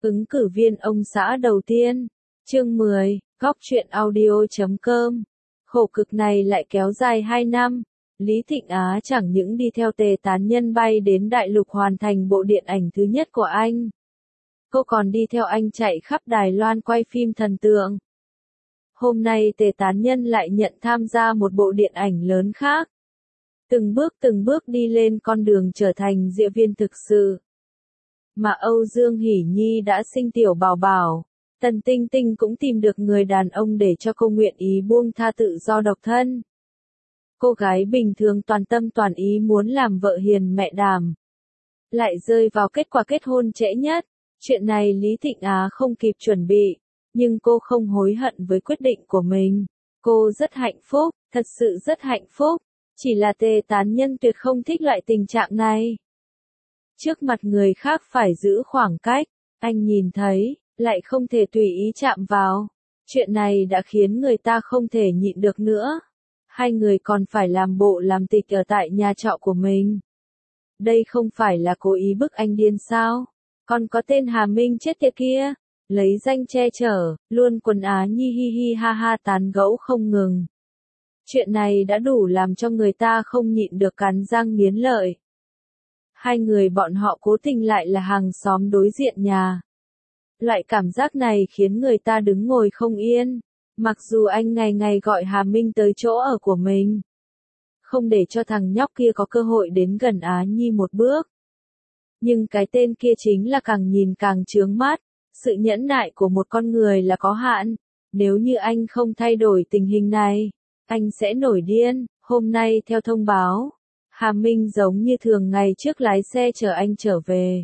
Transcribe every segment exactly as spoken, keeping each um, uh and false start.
Ứng cử viên ông xã đầu tiên. Chương mười, góc truyện audio chấm com. Khổ cực này lại kéo dài hai năm. Lý Thịnh Á chẳng những đi theo Tề Tán Nhân bay đến đại lục hoàn thành bộ điện ảnh thứ nhất của anh. Cô còn đi theo anh chạy khắp Đài Loan quay phim thần tượng. Hôm nay Tề Tán Nhân lại nhận tham gia một bộ điện ảnh lớn khác. Từng bước từng bước đi lên con đường trở thành diễn viên thực sự. Mà Âu Dương Hỷ Nhi đã sinh tiểu bảo bảo, Tần Tinh Tinh cũng tìm được người đàn ông để cho cô nguyện ý buông tha tự do độc thân. Cô gái bình thường toàn tâm toàn ý muốn làm vợ hiền mẹ đảm, lại rơi vào kết quả kết hôn trễ nhất. Chuyện này Lý Thịnh Á không kịp chuẩn bị, nhưng cô không hối hận với quyết định của mình. Cô rất hạnh phúc, thật sự rất hạnh phúc, chỉ là Tề Tán Nhân tuyệt không thích loại tình trạng này. Trước mặt người khác phải giữ khoảng cách, anh nhìn thấy, lại không thể tùy ý chạm vào. Chuyện này đã khiến người ta không thể nhịn được nữa. Hai người còn phải làm bộ làm tịch ở tại nhà trọ của mình. Đây không phải là cố ý bức anh điên sao? Còn có tên Hà Minh chết tiệt kia, lấy danh che chở, luôn quần Á Nhi hi hi ha ha tán gẫu không ngừng. Chuyện này đã đủ làm cho người ta không nhịn được cắn răng nghiến lợi. Hai người bọn họ cố tình lại là hàng xóm đối diện nhà. Loại cảm giác này khiến người ta đứng ngồi không yên. Mặc dù anh ngày ngày gọi Hà Minh tới chỗ ở của mình, không để cho thằng nhóc kia có cơ hội đến gần Á Nhi một bước. Nhưng cái tên kia chính là càng nhìn càng chướng mắt. Sự nhẫn nại của một con người là có hạn. Nếu như anh không thay đổi tình hình này, anh sẽ nổi điên. Hôm nay theo thông báo, Hà Minh giống như thường ngày trước lái xe chở anh trở về.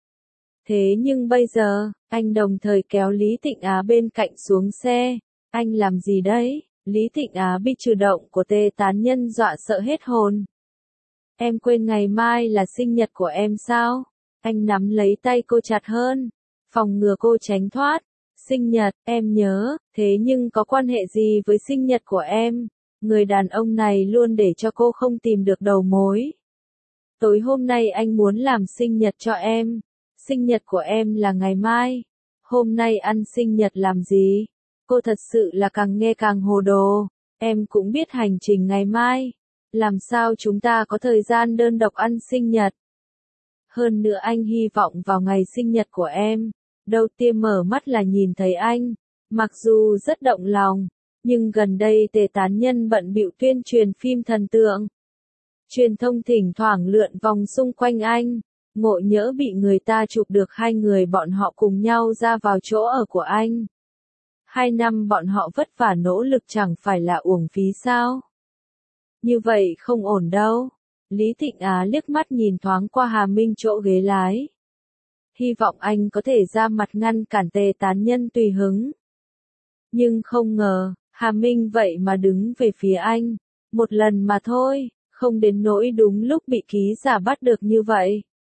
Thế nhưng bây giờ, anh đồng thời kéo Lý Thịnh Á bên cạnh xuống xe. Anh làm gì đấy? Lý Thịnh Á bị cử động của Tề Tán Nhân dọa sợ hết hồn. Em quên ngày mai là sinh nhật của em sao? Anh nắm lấy tay cô chặt hơn, phòng ngừa cô tránh thoát. Sinh nhật, em nhớ, thế nhưng có quan hệ gì với sinh nhật của em? Người đàn ông này luôn để cho cô không tìm được đầu mối. Tối hôm nay anh muốn làm sinh nhật cho em. Sinh nhật của em là ngày mai. Hôm nay ăn sinh nhật làm gì? Cô thật sự là càng nghe càng hồ đồ. Em cũng biết hành trình ngày mai. Làm sao chúng ta có thời gian đơn độc ăn sinh nhật? Hơn nữa anh hy vọng vào ngày sinh nhật của em. Đầu tiên mở mắt là nhìn thấy anh. Mặc dù rất động lòng, nhưng gần đây Tề Tán Nhân bận bịu tuyên truyền phim thần tượng. Truyền thông thỉnh thoảng lượn vòng xung quanh anh. Ngộ nhỡ bị người ta chụp được hai người bọn họ cùng nhau ra vào chỗ ở của anh. Hai năm bọn họ vất vả nỗ lực chẳng phải là uổng phí sao? Như vậy không ổn đâu. Lý Thịnh Á liếc mắt nhìn thoáng qua Hà Minh chỗ ghế lái. Hy vọng anh có thể ra mặt ngăn cản Tề Tán Nhân tùy hứng. Nhưng không ngờ, Hà Minh vậy mà đứng về phía anh. Một lần mà thôi, không đến nỗi đúng lúc bị ký giả bắt được như vậy.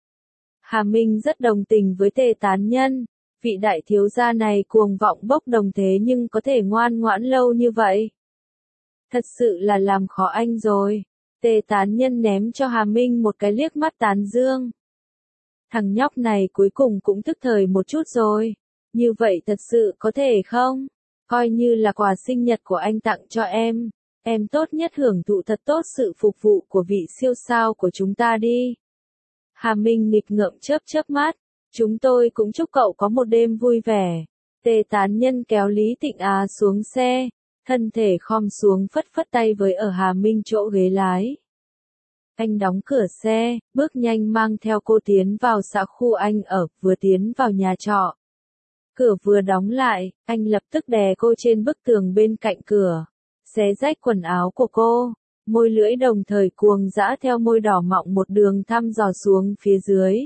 Hà Minh rất đồng tình với Tề Tán Nhân. Vị đại thiếu gia này cuồng vọng bốc đồng thế nhưng có thể ngoan ngoãn lâu như vậy. Thật sự là làm khó anh rồi. Tề Tán Nhân ném cho Hà Minh một cái liếc mắt tán dương. Thằng nhóc này cuối cùng cũng thức thời một chút rồi. Như vậy thật sự có thể không? Coi như là quà sinh nhật của anh tặng cho em. Em tốt nhất hưởng thụ thật tốt sự phục vụ của vị siêu sao của chúng ta đi. Hà Minh nghịch ngợm chớp chớp mắt. Chúng tôi cũng chúc cậu có một đêm vui vẻ. Tề Tán Nhân kéo Lý Thịnh Á xuống xe, thân thể khom xuống phất phất tay với ở Hà Minh chỗ ghế lái. Anh đóng cửa xe, bước nhanh mang theo cô tiến vào xã khu anh ở, vừa tiến vào nhà trọ. Cửa vừa đóng lại, anh lập tức đè cô trên bức tường bên cạnh cửa, xé rách quần áo của cô, môi lưỡi đồng thời cuồng dã theo môi đỏ mọng một đường thăm dò xuống phía dưới.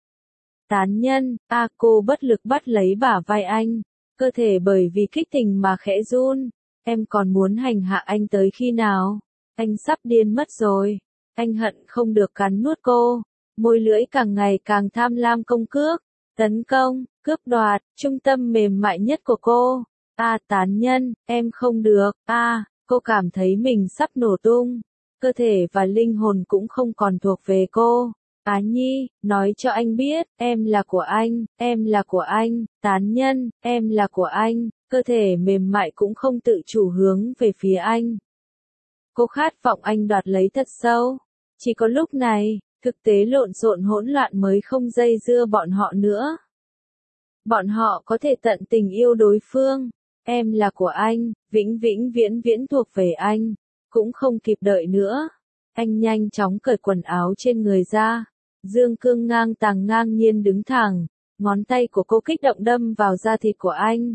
Tán Nhân, a cô bất lực bắt lấy bả vai anh, cơ thể bởi vì kích tình mà khẽ run. Em còn muốn hành hạ anh tới khi nào? Anh sắp điên mất rồi. Anh hận không được cắn nuốt cô. Môi lưỡi càng ngày càng tham lam công cước, tấn công, cướp đoạt, trung tâm mềm mại nhất của cô. A Tán Nhân, em không được. A, cô cảm thấy mình sắp nổ tung. Cơ thể và linh hồn cũng không còn thuộc về cô. Á Nhi, nói cho anh biết, em là của anh, em là của anh, tán nhân, em là của anh, cơ thể mềm mại cũng không tự chủ hướng về phía anh. Cô khát vọng anh đoạt lấy thật sâu. Chỉ có lúc này, thực tế lộn xộn hỗn loạn mới không dây dưa bọn họ nữa. Bọn họ có thể tận tình yêu đối phương. Em là của anh, vĩnh vĩnh viễn viễn thuộc về anh. Cũng không kịp đợi nữa. Anh nhanh chóng cởi quần áo trên người ra. Dương cương ngang tàng ngang nhiên đứng thẳng. Ngón tay của cô kích động đâm vào da thịt của anh.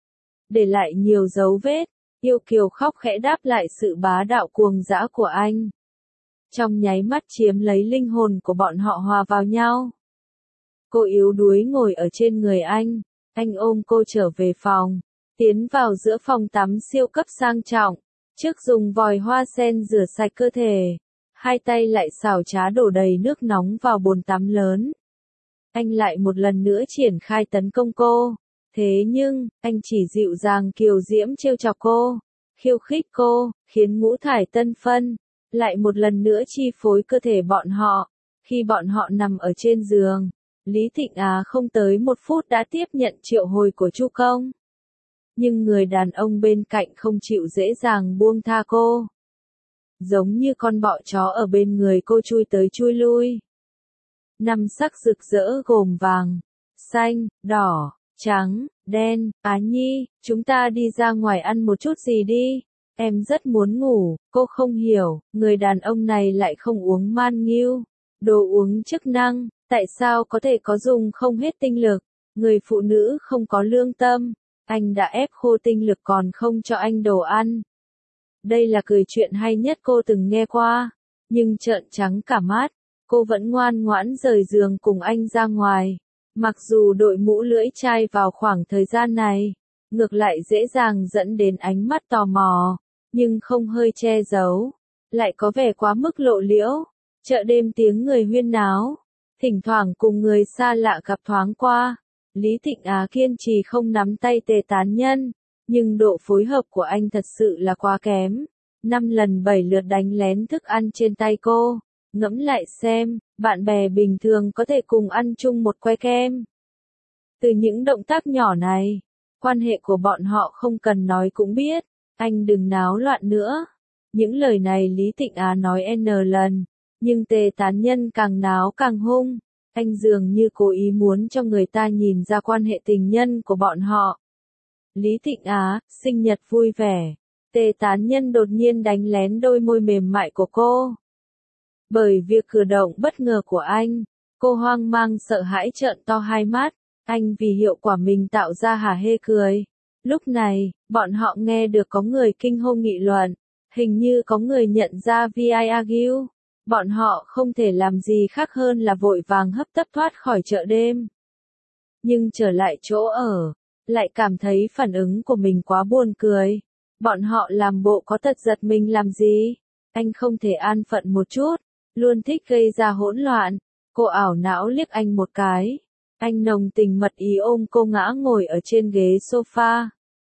Để lại nhiều dấu vết. Yêu kiều khóc khẽ đáp lại sự bá đạo cuồng dã của anh. Trong nháy mắt chiếm lấy linh hồn của bọn họ hòa vào nhau. Cô yếu đuối ngồi ở trên người anh. Anh ôm cô trở về phòng. Tiến vào giữa phòng tắm siêu cấp sang trọng. Trước dùng vòi hoa sen rửa sạch cơ thể. Hai tay lại xào trá đổ đầy nước nóng vào bồn tắm lớn. Anh lại một lần nữa triển khai tấn công cô. Thế nhưng, anh chỉ dịu dàng kiều diễm trêu chọc cô. Khiêu khích cô, khiến ngũ thải tân phân. Lại một lần nữa chi phối cơ thể bọn họ. Khi bọn họ nằm ở trên giường. Lý Thịnh Á không tới một phút đã tiếp nhận triệu hồi của Chu Công. Nhưng người đàn ông bên cạnh không chịu dễ dàng buông tha cô. Giống như con bọ chó ở bên người cô chui tới chui lui. Năm sắc rực rỡ gồm vàng, xanh, đỏ, trắng, đen. Á Nhi, chúng ta đi ra ngoài ăn một chút gì đi. Em rất muốn ngủ. Cô không hiểu, người đàn ông này lại không uống man nghiêu. Đồ uống chức năng, tại sao có thể có dùng không hết tinh lực. Người phụ nữ không có lương tâm. Anh đã ép khô tinh lực còn không cho anh đồ ăn. Đây là cười chuyện hay nhất cô từng nghe qua. Nhưng trợn trắng cả mắt, cô vẫn ngoan ngoãn rời giường cùng anh ra ngoài. Mặc dù đội mũ lưỡi chai vào khoảng thời gian này, ngược lại dễ dàng dẫn đến ánh mắt tò mò, nhưng không hơi che giấu, lại có vẻ quá mức lộ liễu. Chợ đêm tiếng người huyên náo, thỉnh thoảng cùng người xa lạ gặp thoáng qua. Lý Thịnh Á kiên trì không nắm tay Tề Tán Nhân, nhưng độ phối hợp của anh thật sự là quá kém. Năm lần bảy lượt đánh lén thức ăn trên tay cô. Ngẫm lại xem, bạn bè bình thường có thể cùng ăn chung một que kem. Từ những động tác nhỏ này, quan hệ của bọn họ không cần nói cũng biết. Anh đừng náo loạn nữa. Những lời này Lý Thịnh Á nói n lần, nhưng Tề Tán Nhân càng náo càng hung. Anh dường như cố ý muốn cho người ta nhìn ra quan hệ tình nhân của bọn họ. Lý Thịnh Á, sinh nhật vui vẻ. Tề Tán Nhân đột nhiên đánh lén đôi môi mềm mại của cô. Bởi việc cử động bất ngờ của anh, cô hoang mang sợ hãi trợn to hai mắt. Anh vì hiệu quả mình tạo ra hả hê cười. Lúc này, bọn họ nghe được có người kinh hô nghị luận. Hình như có người nhận ra vi argue. Bọn họ không thể làm gì khác hơn là vội vàng hấp tấp thoát khỏi chợ đêm. Nhưng trở lại chỗ ở, lại cảm thấy phản ứng của mình quá buồn cười. Bọn họ làm bộ có tật giật mình làm gì? Anh không thể an phận một chút, luôn thích gây ra hỗn loạn. Cô ảo não liếc anh một cái. Anh nồng tình mật ý ôm cô ngã ngồi ở trên ghế sofa.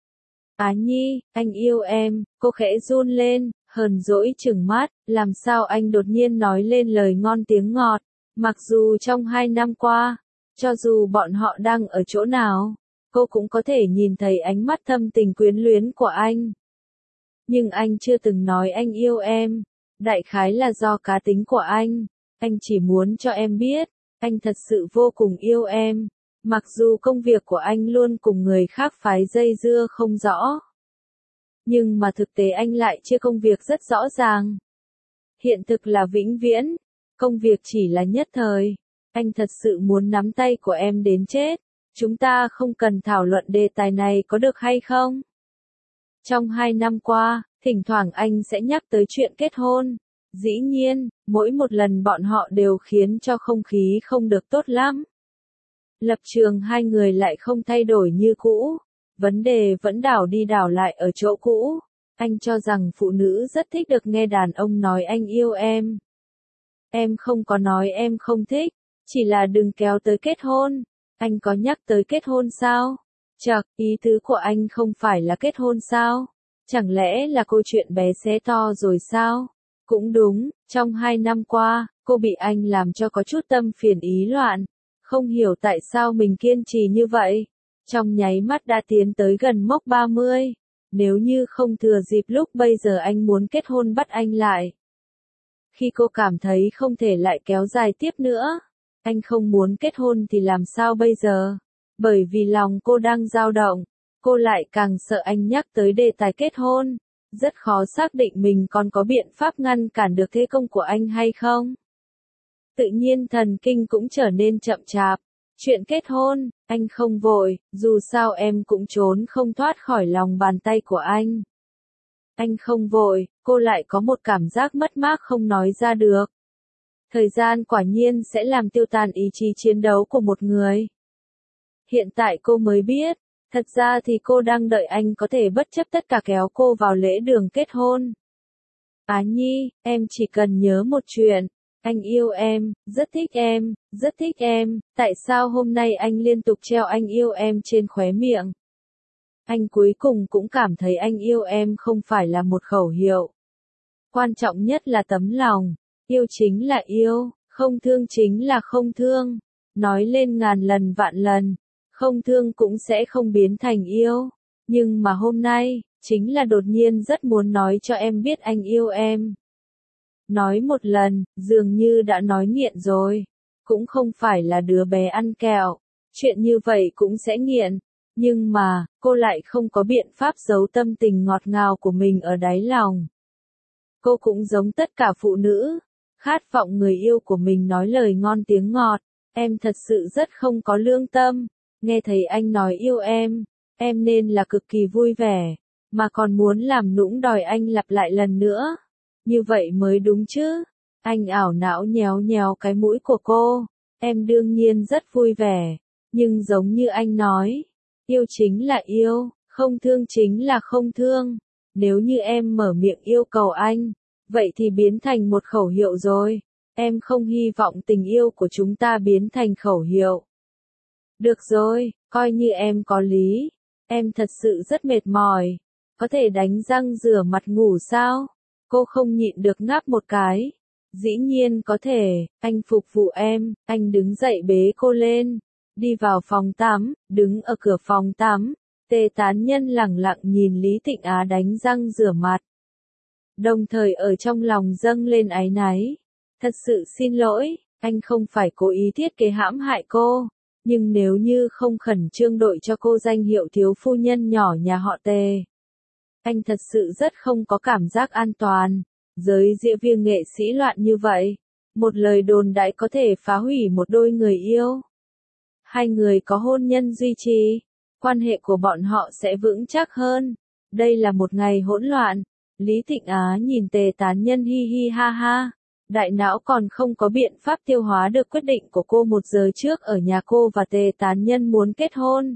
Á Nhi, anh yêu em. Cô khẽ run lên, hờn dỗi chừng mắt. Làm sao anh đột nhiên nói lên lời ngon tiếng ngọt. Mặc dù trong hai năm qua, cho dù bọn họ đang ở chỗ nào, cô cũng có thể nhìn thấy ánh mắt thâm tình quyến luyến của anh. Nhưng anh chưa từng nói anh yêu em. Đại khái là do cá tính của anh. Anh chỉ muốn cho em biết, anh thật sự vô cùng yêu em. Mặc dù công việc của anh luôn cùng người khác phái dây dưa không rõ. Nhưng mà thực tế anh lại chia công việc rất rõ ràng. Hiện thực là vĩnh viễn. Công việc chỉ là nhất thời. Anh thật sự muốn nắm tay của em đến chết. Chúng ta không cần thảo luận đề tài này có được hay không? Trong hai năm qua, thỉnh thoảng anh sẽ nhắc tới chuyện kết hôn. Dĩ nhiên, mỗi một lần bọn họ đều khiến cho không khí không được tốt lắm. Lập trường hai người lại không thay đổi như cũ. Vấn đề vẫn đảo đi đảo lại ở chỗ cũ. Anh cho rằng phụ nữ rất thích được nghe đàn ông nói anh yêu em. Em không có nói em không thích, chỉ là đừng kéo tới kết hôn. Anh có nhắc tới kết hôn sao? Chậc, ý tứ của anh không phải là kết hôn sao? Chẳng lẽ là câu chuyện bé xé to rồi sao? Cũng đúng, trong hai năm qua, cô bị anh làm cho có chút tâm phiền ý loạn. Không hiểu tại sao mình kiên trì như vậy. Trong nháy mắt đã tiến tới gần mốc ba mươi. Nếu như không thừa dịp lúc bây giờ anh muốn kết hôn bắt anh lại. Khi cô cảm thấy không thể lại kéo dài tiếp nữa. Anh không muốn kết hôn thì làm sao bây giờ? Bởi vì lòng cô đang dao động. Cô lại càng sợ anh nhắc tới đề tài kết hôn. Rất khó xác định mình còn có biện pháp ngăn cản được thế công của anh hay không. Tự nhiên thần kinh cũng trở nên chậm chạp. Chuyện kết hôn, anh không vội, dù sao em cũng trốn không thoát khỏi lòng bàn tay của anh. Anh không vội, cô lại có một cảm giác mất mát không nói ra được. Thời gian quả nhiên sẽ làm tiêu tan ý chí chiến đấu của một người. Hiện tại cô mới biết, thật ra thì cô đang đợi anh có thể bất chấp tất cả kéo cô vào lễ đường kết hôn. Á Nhi, em chỉ cần nhớ một chuyện. Anh yêu em, rất thích em, rất thích em, tại sao hôm nay anh liên tục treo anh yêu em trên khóe miệng? Anh cuối cùng cũng cảm thấy anh yêu em không phải là một khẩu hiệu. Quan trọng nhất là tấm lòng, yêu chính là yêu, không thương chính là không thương. Nói lên ngàn lần vạn lần, không thương cũng sẽ không biến thành yêu. Nhưng mà hôm nay, chính là đột nhiên rất muốn nói cho em biết anh yêu em. Nói một lần, dường như đã nói nghiện rồi. Cũng không phải là đứa bé ăn kẹo. Chuyện như vậy cũng sẽ nghiện. Nhưng mà, cô lại không có biện pháp giấu tâm tình ngọt ngào của mình ở đáy lòng. Cô cũng giống tất cả phụ nữ. Khát vọng người yêu của mình nói lời ngon tiếng ngọt. Em thật sự rất không có lương tâm. Nghe thấy anh nói yêu em. Em nên là cực kỳ vui vẻ. Mà còn muốn làm nũng đòi anh lặp lại lần nữa. Như vậy mới đúng chứ. Anh ảo não nhéo nhéo cái mũi của cô. Em đương nhiên rất vui vẻ. Nhưng giống như anh nói. Yêu chính là yêu, không thương chính là không thương. Nếu như em mở miệng yêu cầu anh. Vậy thì biến thành một khẩu hiệu rồi. Em không hy vọng tình yêu của chúng ta biến thành khẩu hiệu. Được rồi, coi như em có lý. Em thật sự rất mệt mỏi. Có thể đánh răng rửa mặt ngủ sao? Cô không nhịn được ngáp một cái. Dĩ nhiên có thể, anh phục vụ em, anh đứng dậy bế cô lên. Đi vào phòng tắm, đứng ở cửa phòng tắm. Tề Tán Nhân lẳng lặng nhìn Lý Thịnh Á đánh răng rửa mặt. Đồng thời ở trong lòng dâng lên áy náy. Thật sự xin lỗi, anh không phải cố ý thiết kế hãm hại cô. Nhưng nếu như không khẩn trương đội cho cô danh hiệu thiếu phu nhân nhỏ nhà họ Tề. Anh thật sự rất không có cảm giác an toàn. Giới diễn viên nghệ sĩ loạn như vậy. Một lời đồn đại có thể phá hủy một đôi người yêu. Hai người có hôn nhân duy trì. Quan hệ của bọn họ sẽ vững chắc hơn. Đây là một ngày hỗn loạn. Lý Thịnh Á nhìn Tề Tán Nhân hi hi ha ha. Đại não còn không có biện pháp tiêu hóa được quyết định của cô một giờ trước ở nhà cô và Tề Tán Nhân muốn kết hôn.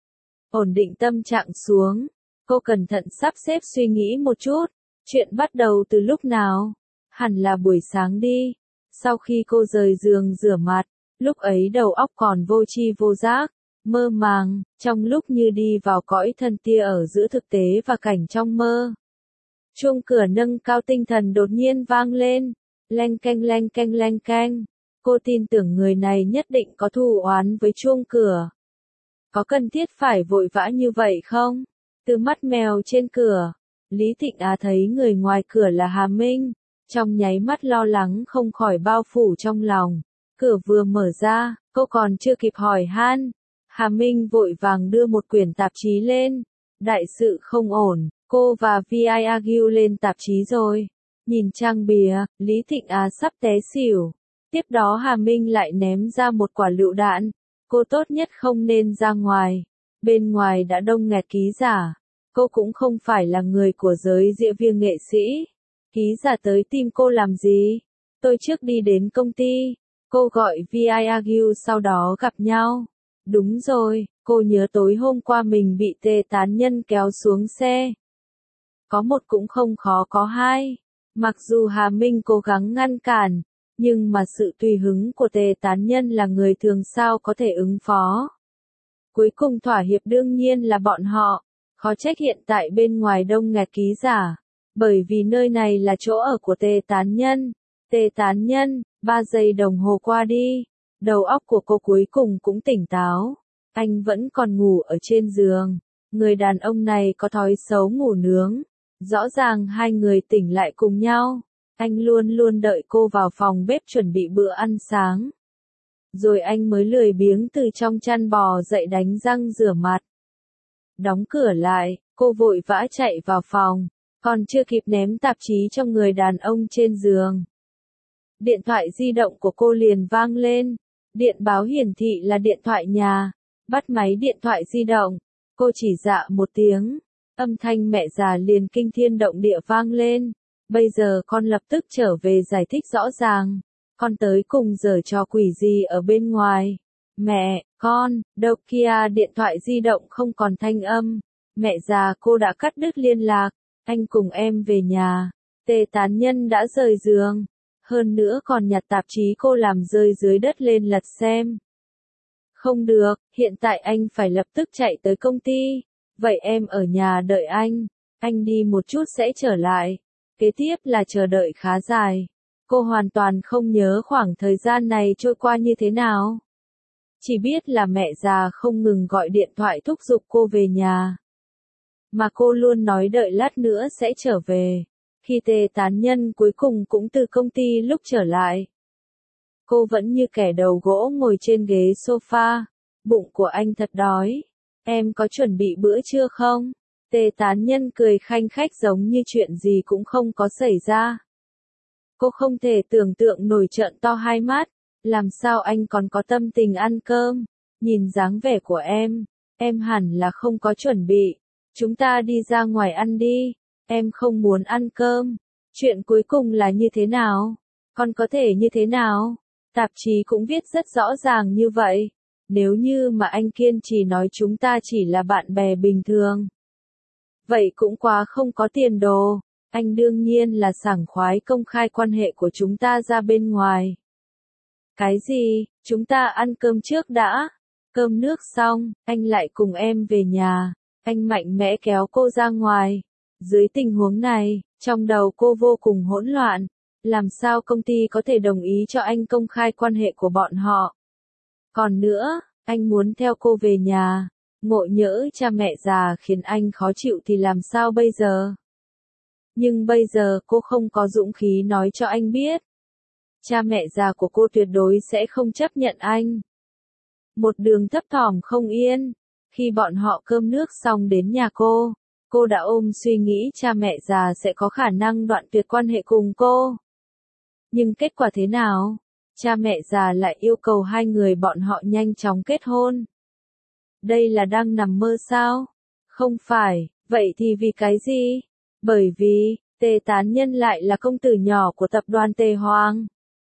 Ổn định tâm trạng xuống. Cô cẩn thận sắp xếp suy nghĩ một chút. Chuyện bắt đầu từ lúc nào? Hẳn là buổi sáng đi. Sau khi cô rời giường rửa mặt, lúc ấy đầu óc còn vô tri vô giác, mơ màng, trong lúc như đi vào cõi thần tia ở giữa thực tế và cảnh trong mơ. Chuông cửa nâng cao tinh thần đột nhiên vang lên. Leng keng leng keng leng keng. Cô tin tưởng người này nhất định có thù oán với chuông cửa. Có cần thiết phải vội vã như vậy không? Từ mắt mèo trên cửa, Lý Thịnh Á thấy người ngoài cửa là Hà Minh. Trong nháy mắt lo lắng không khỏi bao phủ trong lòng. Cửa vừa mở ra, cô còn chưa kịp hỏi han. Hà Minh vội vàng đưa một quyển tạp chí lên. Đại sự không ổn, cô và Vi argue lên tạp chí rồi. Nhìn trang bìa, Lý Thịnh Á sắp té xỉu. Tiếp đó Hà Minh lại ném ra một quả lựu đạn. Cô tốt nhất không nên ra ngoài. Bên ngoài đã đông nghẹt ký giả. Cô cũng không phải là người của giới diễn viên nghệ sĩ. Ký giả tới tìm cô làm gì? Tôi trước đi đến công ty. Cô gọi Vi argue sau đó gặp nhau. Đúng rồi, cô nhớ tối hôm qua mình bị Tề Tán Nhân kéo xuống xe. Có một cũng không khó có hai. Mặc dù Hà Minh cố gắng ngăn cản, nhưng mà sự tùy hứng của Tề Tán Nhân là người thường sao có thể ứng phó. Cuối cùng thỏa hiệp đương nhiên là bọn họ. Khó trách hiện tại bên ngoài đông nghẹt ký giả. Bởi vì nơi này là chỗ ở của Tề Tán Nhân. Tề Tán Nhân, ba giây đồng hồ qua đi. Đầu óc của cô cuối cùng cũng tỉnh táo. Anh vẫn còn ngủ ở trên giường. Người đàn ông này có thói xấu ngủ nướng. Rõ ràng hai người tỉnh lại cùng nhau. Anh luôn luôn đợi cô vào phòng bếp chuẩn bị bữa ăn sáng. Rồi anh mới lười biếng từ trong chăn bò dậy đánh răng rửa mặt. Đóng cửa lại, cô vội vã chạy vào phòng. Còn chưa kịp ném tạp chí cho người đàn ông trên giường. Điện thoại di động của cô liền vang lên. Điện báo hiển thị là điện thoại nhà. Bắt máy điện thoại di động. Cô chỉ dạ một tiếng. Âm thanh mẹ già liền kinh thiên động địa vang lên. Bây giờ con lập tức trở về giải thích rõ ràng. Con tới cùng giở trò quỷ gì ở bên ngoài. Mẹ, con, đâu kia điện thoại di động không còn thanh âm. Mẹ già cô đã cắt đứt liên lạc. Anh cùng em về nhà. Tề Tán Nhân đã rời giường. Hơn nữa còn nhặt tạp chí cô làm rơi dưới đất lên lật xem. Không được, hiện tại anh phải lập tức chạy tới công ty. Vậy em ở nhà đợi anh. Anh đi một chút sẽ trở lại. Kế tiếp là chờ đợi khá dài. Cô hoàn toàn không nhớ khoảng thời gian này trôi qua như thế nào. Chỉ biết là mẹ già không ngừng gọi điện thoại thúc giục cô về nhà. Mà cô luôn nói đợi lát nữa sẽ trở về. Khi Tề Tán Nhân cuối cùng cũng từ công ty lúc trở lại. Cô vẫn như kẻ đầu gỗ ngồi trên ghế sofa. Bụng của anh thật đói. Em có chuẩn bị bữa trưa không? Tề Tán Nhân cười khanh khách giống như chuyện gì cũng không có xảy ra. Cô không thể tưởng tượng nổi trợn to hai mắt. Làm sao anh còn có tâm tình ăn cơm? Nhìn dáng vẻ của em, em hẳn là không có chuẩn bị. Chúng ta đi ra ngoài ăn đi. Em không muốn ăn cơm. Chuyện cuối cùng là như thế nào? Con có thể như thế nào? Tạp chí cũng viết rất rõ ràng như vậy. Nếu như mà anh kiên trì nói chúng ta chỉ là bạn bè bình thường. Vậy cũng quá không có tiền đồ. Anh đương nhiên là sảng khoái công khai quan hệ của chúng ta ra bên ngoài. Cái gì? Chúng ta ăn cơm trước đã. Cơm nước xong, anh lại cùng em về nhà. Anh mạnh mẽ kéo cô ra ngoài. Dưới tình huống này, trong đầu cô vô cùng hỗn loạn. Làm sao công ty có thể đồng ý cho anh công khai quan hệ của bọn họ? Còn nữa, anh muốn theo cô về nhà. Ngộ nhỡ cha mẹ già khiến anh khó chịu thì làm sao bây giờ? Nhưng bây giờ cô không có dũng khí nói cho anh biết. Cha mẹ già của cô tuyệt đối sẽ không chấp nhận anh. Một đường thấp thỏm không yên. Khi bọn họ cơm nước xong đến nhà cô, cô đã ôm suy nghĩ cha mẹ già sẽ có khả năng đoạn tuyệt quan hệ cùng cô. Nhưng kết quả thế nào? Cha mẹ già lại yêu cầu hai người bọn họ nhanh chóng kết hôn. Đây là đang nằm mơ sao? Không phải, vậy thì vì cái gì? Bởi vì, Tề Tán Nhân lại là công tử nhỏ của tập đoàn Tề Hoàng.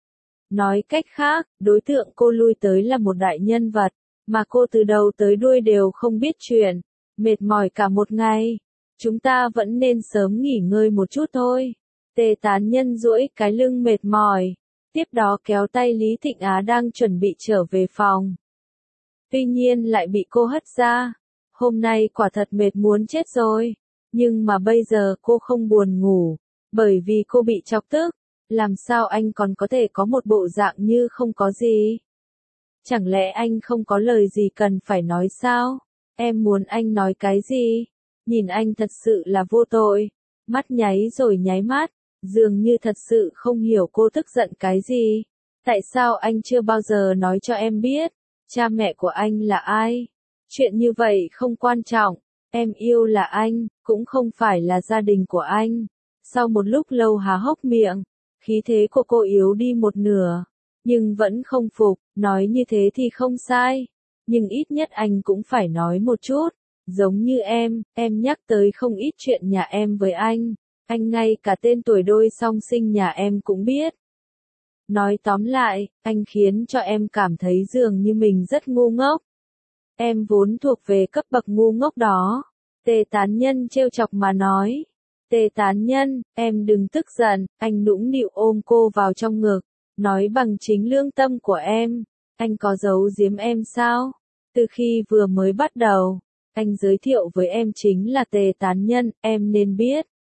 Nói cách khác, đối tượng cô lui tới là một đại nhân vật, mà cô từ đầu tới đuôi đều không biết chuyện, mệt mỏi cả một ngày. Chúng ta vẫn nên sớm nghỉ ngơi một chút thôi. Tề Tán Nhân duỗi cái lưng mệt mỏi, tiếp đó kéo tay Lý Thịnh Á đang chuẩn bị trở về phòng. Tuy nhiên lại bị cô hất ra. Hôm nay quả thật mệt muốn chết rồi. Nhưng mà bây giờ cô không buồn ngủ, bởi vì cô bị chọc tức. Làm sao anh còn có thể có một bộ dạng như không có gì? Chẳng lẽ anh không có lời gì cần phải nói sao? Em muốn anh nói cái gì? Nhìn anh thật sự là vô tội. Mắt nháy rồi nháy mắt, dường như thật sự không hiểu cô tức giận cái gì. Tại sao anh chưa bao giờ nói cho em biết? Cha mẹ của anh là ai? Chuyện như vậy không quan trọng. Em yêu là anh, cũng không phải là gia đình của anh. Sau một lúc lâu há hốc miệng, khí thế của cô yếu đi một nửa. Nhưng vẫn không phục, nói như thế thì không sai. Nhưng ít nhất anh cũng phải nói một chút. Giống như em, em nhắc tới không ít chuyện nhà em với anh. Anh ngay cả tên tuổi đôi song sinh nhà em cũng biết. Nói tóm lại, anh khiến cho em cảm thấy dường như mình rất ngu ngốc. Em vốn thuộc về cấp bậc ngu ngốc đó. Tề Tán Nhân trêu chọc mà nói. Tề Tán Nhân, em đừng tức giận. Anh nũng nịu ôm cô vào trong ngực. Nói bằng chính lương tâm của em. Anh có giấu giếm em sao? Từ khi vừa mới bắt đầu, anh giới thiệu với em chính là Tề Tán Nhân, em nên biết.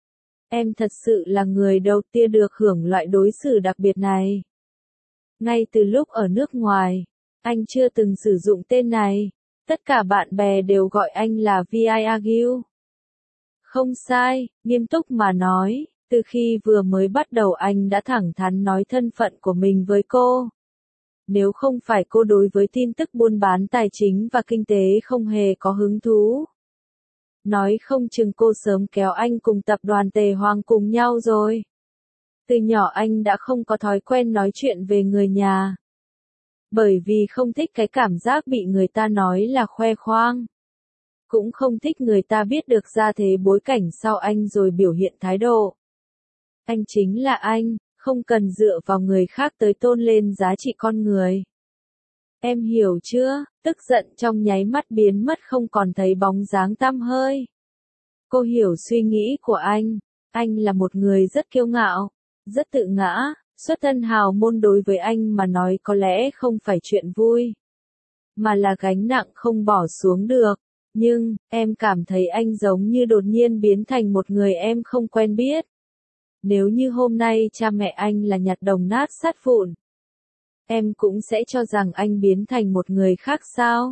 Em thật sự là người đầu tiên được hưởng loại đối xử đặc biệt này. Ngay từ lúc ở nước ngoài, anh chưa từng sử dụng tên này. Tất cả bạn bè đều gọi anh là Vi Agil. Không sai, nghiêm túc mà nói, từ khi vừa mới bắt đầu anh đã thẳng thắn nói thân phận của mình với cô. Nếu không phải cô đối với tin tức buôn bán tài chính và kinh tế không hề có hứng thú. Nói không chừng cô sớm kéo anh cùng tập đoàn Tề Hoàng cùng nhau rồi. Từ nhỏ anh đã không có thói quen nói chuyện về người nhà. Bởi vì không thích cái cảm giác bị người ta nói là khoe khoang. Cũng không thích người ta biết được ra thế bối cảnh sau anh rồi biểu hiện thái độ. Anh chính là anh, không cần dựa vào người khác tới tôn lên giá trị con người. Em hiểu chưa? Tức giận trong nháy mắt biến mất không còn thấy bóng dáng tăm hơi. Cô hiểu suy nghĩ của anh. Anh là một người rất kiêu ngạo, rất tự ngã. Xuất thân hào môn đối với anh mà nói có lẽ không phải chuyện vui, mà là gánh nặng không bỏ xuống được. Nhưng, em cảm thấy anh giống như đột nhiên biến thành một người em không quen biết. Nếu như hôm nay cha mẹ anh là nhặt đồng nát sát vụn, em cũng sẽ cho rằng anh biến thành một người khác sao?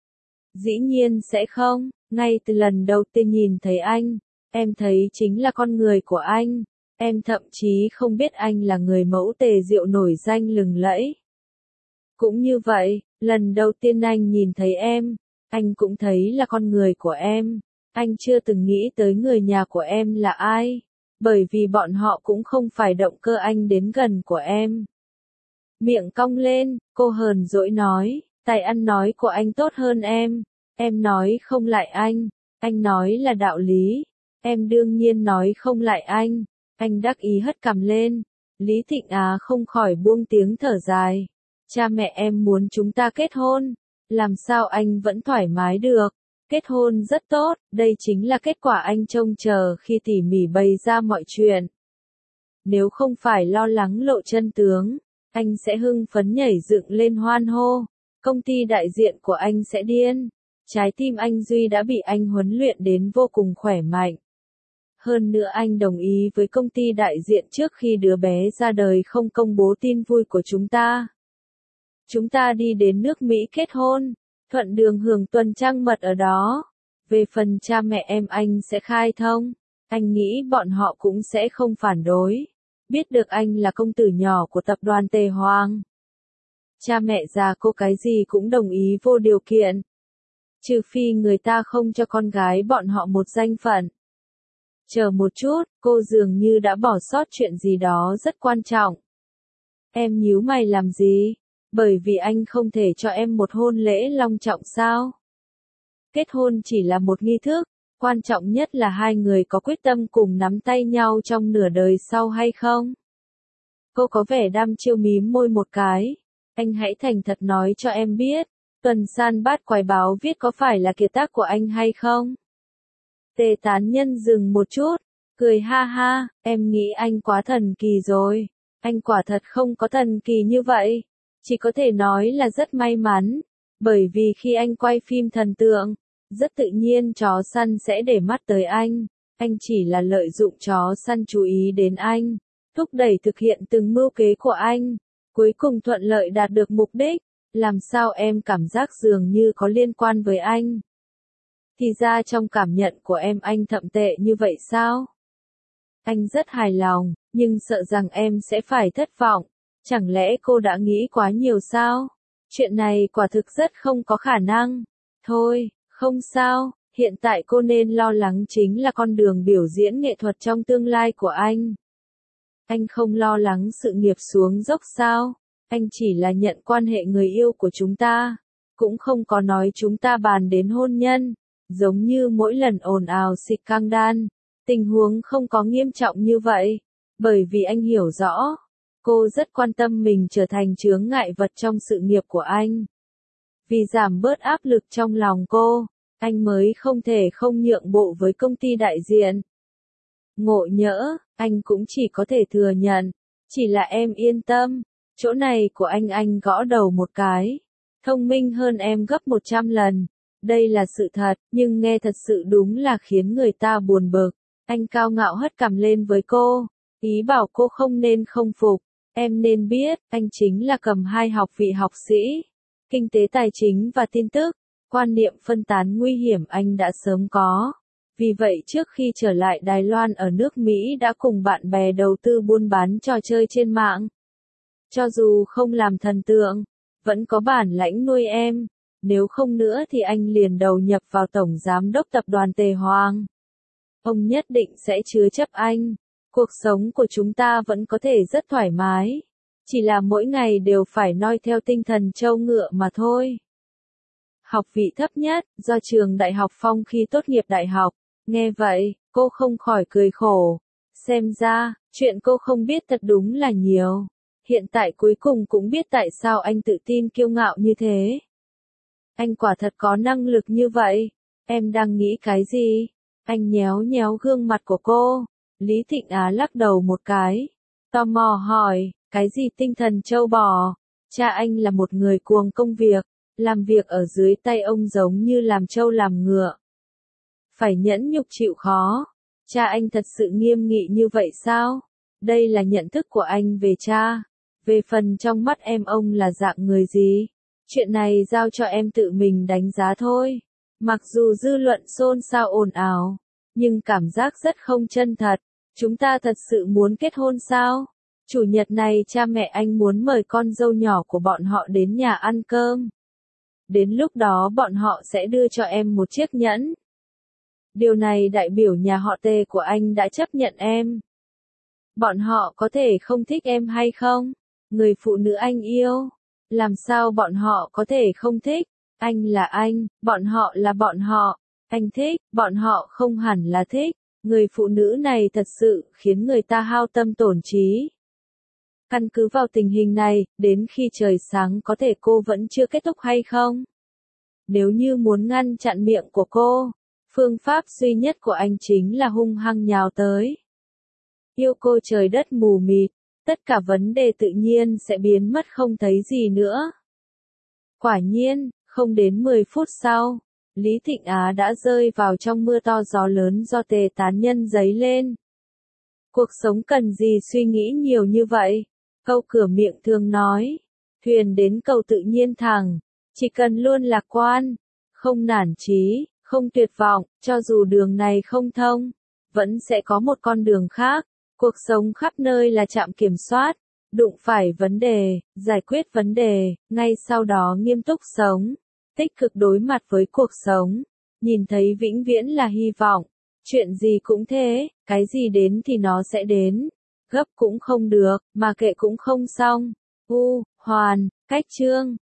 Dĩ nhiên sẽ không, ngay từ lần đầu tiên nhìn thấy anh, em thấy chính là con người của anh. Em thậm chí không biết anh là người mẫu Tề Diệu nổi danh lừng lẫy. Cũng như vậy, lần đầu tiên anh nhìn thấy em, anh cũng thấy là con người của em. Anh chưa từng nghĩ tới người nhà của em là ai, bởi vì bọn họ cũng không phải động cơ anh đến gần của em. Miệng cong lên, cô hờn dỗi nói, tài ăn nói của anh tốt hơn em. Em nói không lại anh, anh nói là đạo lý. Em đương nhiên nói không lại anh. Anh đắc ý hất cằm lên. Lý Thịnh Á không khỏi buông tiếng thở dài. Cha mẹ em muốn chúng ta kết hôn. Làm sao anh vẫn thoải mái được? Kết hôn rất tốt, đây chính là kết quả anh trông chờ khi tỉ mỉ bày ra mọi chuyện. Nếu không phải lo lắng lộ chân tướng, anh sẽ hưng phấn nhảy dựng lên hoan hô. Công ty đại diện của anh sẽ điên. Trái tim anh Duy đã bị anh huấn luyện đến vô cùng khỏe mạnh. Hơn nữa anh đồng ý với công ty đại diện trước khi đứa bé ra đời không công bố tin vui của chúng ta. Chúng ta đi đến nước Mỹ kết hôn, thuận đường hưởng tuần trăng mật ở đó. Về phần cha mẹ em anh sẽ khai thông, anh nghĩ bọn họ cũng sẽ không phản đối. Biết được anh là công tử nhỏ của tập đoàn Tề Hoàng. Cha mẹ già cô cái gì cũng đồng ý vô điều kiện. Trừ phi người ta không cho con gái bọn họ một danh phận. Chờ một chút, cô dường như đã bỏ sót chuyện gì đó rất quan trọng. Em nhíu mày làm gì? Bởi vì anh không thể cho em một hôn lễ long trọng sao? Kết hôn chỉ là một nghi thức, quan trọng nhất là hai người có quyết tâm cùng nắm tay nhau trong nửa đời sau hay không? Cô có vẻ đăm chiêu mím môi một cái. Anh hãy thành thật nói cho em biết, tuần san bát quái báo viết có phải là kiệt tác của anh hay không? Tề Tán Nhân dừng một chút, cười ha ha, em nghĩ anh quá thần kỳ rồi. Anh quả thật không có thần kỳ như vậy. Chỉ có thể nói là rất may mắn. Bởi vì khi anh quay phim thần tượng, rất tự nhiên chó săn sẽ để mắt tới anh. Anh chỉ là lợi dụng chó săn chú ý đến anh, thúc đẩy thực hiện từng mưu kế của anh. Cuối cùng thuận lợi đạt được mục đích. Làm sao em cảm giác dường như có liên quan với anh? Thì ra trong cảm nhận của em anh thậm tệ như vậy sao? Anh rất hài lòng, nhưng sợ rằng em sẽ phải thất vọng. Chẳng lẽ cô đã nghĩ quá nhiều sao? Chuyện này quả thực rất không có khả năng. Thôi, không sao, hiện tại cô nên lo lắng chính là con đường biểu diễn nghệ thuật trong tương lai của anh. Anh không lo lắng sự nghiệp xuống dốc sao? Anh chỉ là nhận quan hệ người yêu của chúng ta. Cũng không có nói chúng ta bàn đến hôn nhân. Giống như mỗi lần ồn ào xịt căng đan. Tình huống không có nghiêm trọng như vậy. Bởi vì anh hiểu rõ. Cô rất quan tâm mình trở thành chướng ngại vật trong sự nghiệp của anh. Vì giảm bớt áp lực trong lòng cô, anh mới không thể không nhượng bộ với công ty đại diện. Ngộ nhỡ, anh cũng chỉ có thể thừa nhận. Chỉ là em yên tâm, chỗ này của anh anh gõ đầu một cái. Thông minh hơn em gấp một trăm lần. Đây là sự thật, nhưng nghe thật sự đúng là khiến người ta buồn bực. Anh cao ngạo hất cằm lên với cô, ý bảo cô không nên không phục. Em nên biết, anh chính là cầm hai học vị học sĩ, kinh tế tài chính và tin tức, quan niệm phân tán nguy hiểm anh đã sớm có. Vì vậy trước khi trở lại Đài Loan ở nước Mỹ đã cùng bạn bè đầu tư buôn bán trò chơi trên mạng. Cho dù không làm thần tượng, vẫn có bản lãnh nuôi em, nếu không nữa thì anh liền đầu nhập vào tổng giám đốc tập đoàn Tề Hoàng. Ông nhất định sẽ chứa chấp anh. Cuộc sống của chúng ta vẫn có thể rất thoải mái, chỉ là mỗi ngày đều phải noi theo tinh thần trâu ngựa mà thôi. Học vị thấp nhất, do trường đại học Phong khi tốt nghiệp đại học. Nghe vậy, cô không khỏi cười khổ. Xem ra, chuyện cô không biết thật đúng là nhiều. Hiện tại cuối cùng cũng biết tại sao anh tự tin kiêu ngạo như thế. Anh quả thật có năng lực như vậy. Em đang nghĩ cái gì? Anh nhéo nhéo gương mặt của cô. Lý Thịnh Á lắc đầu một cái. Tò mò hỏi, cái gì tinh thần trâu bò? Cha anh là một người cuồng công việc, làm việc ở dưới tay ông giống như làm trâu làm ngựa. Phải nhẫn nhục chịu khó. Cha anh thật sự nghiêm nghị như vậy sao? Đây là nhận thức của anh về cha. Về phần trong mắt em ông là dạng người gì? Chuyện này giao cho em tự mình đánh giá thôi. Mặc dù dư luận xôn xao ồn ào, nhưng cảm giác rất không chân thật. Chúng ta thật sự muốn kết hôn sao? Chủ nhật này cha mẹ anh muốn mời con dâu nhỏ của bọn họ đến nhà ăn cơm. Đến lúc đó bọn họ sẽ đưa cho em một chiếc nhẫn. Điều này đại biểu nhà họ Tề của anh đã chấp nhận em. Bọn họ có thể không thích em hay không? Người phụ nữ anh yêu. Làm sao bọn họ có thể không thích? Anh là anh, bọn họ là bọn họ. Anh thích, bọn họ không hẳn là thích. Người phụ nữ này thật sự khiến người ta hao tâm tổn trí. Căn cứ vào tình hình này, đến khi trời sáng có thể cô vẫn chưa kết thúc hay không? Nếu như muốn ngăn chặn miệng của cô, phương pháp duy nhất của anh chính là hung hăng nhào tới. Yêu cô trời đất mù mịt, tất cả vấn đề tự nhiên sẽ biến mất không thấy gì nữa. Quả nhiên, không đến mười phút sau, Lý Thịnh Á đã rơi vào trong mưa to gió lớn do Tề tán nhân giấy lên. Cuộc sống cần gì suy nghĩ nhiều như vậy? Câu cửa miệng thường nói, thuyền đến cầu tự nhiên thẳng, chỉ cần luôn lạc quan, không nản chí, không tuyệt vọng, cho dù đường này không thông, vẫn sẽ có một con đường khác. Cuộc sống khắp nơi là trạm kiểm soát, đụng phải vấn đề, giải quyết vấn đề, ngay sau đó nghiêm túc sống, tích cực đối mặt với cuộc sống, nhìn thấy vĩnh viễn là hy vọng. Chuyện gì cũng thế, cái gì đến thì nó sẽ đến, gấp cũng không được, mà kệ cũng không xong. U, hoàn, cách chương.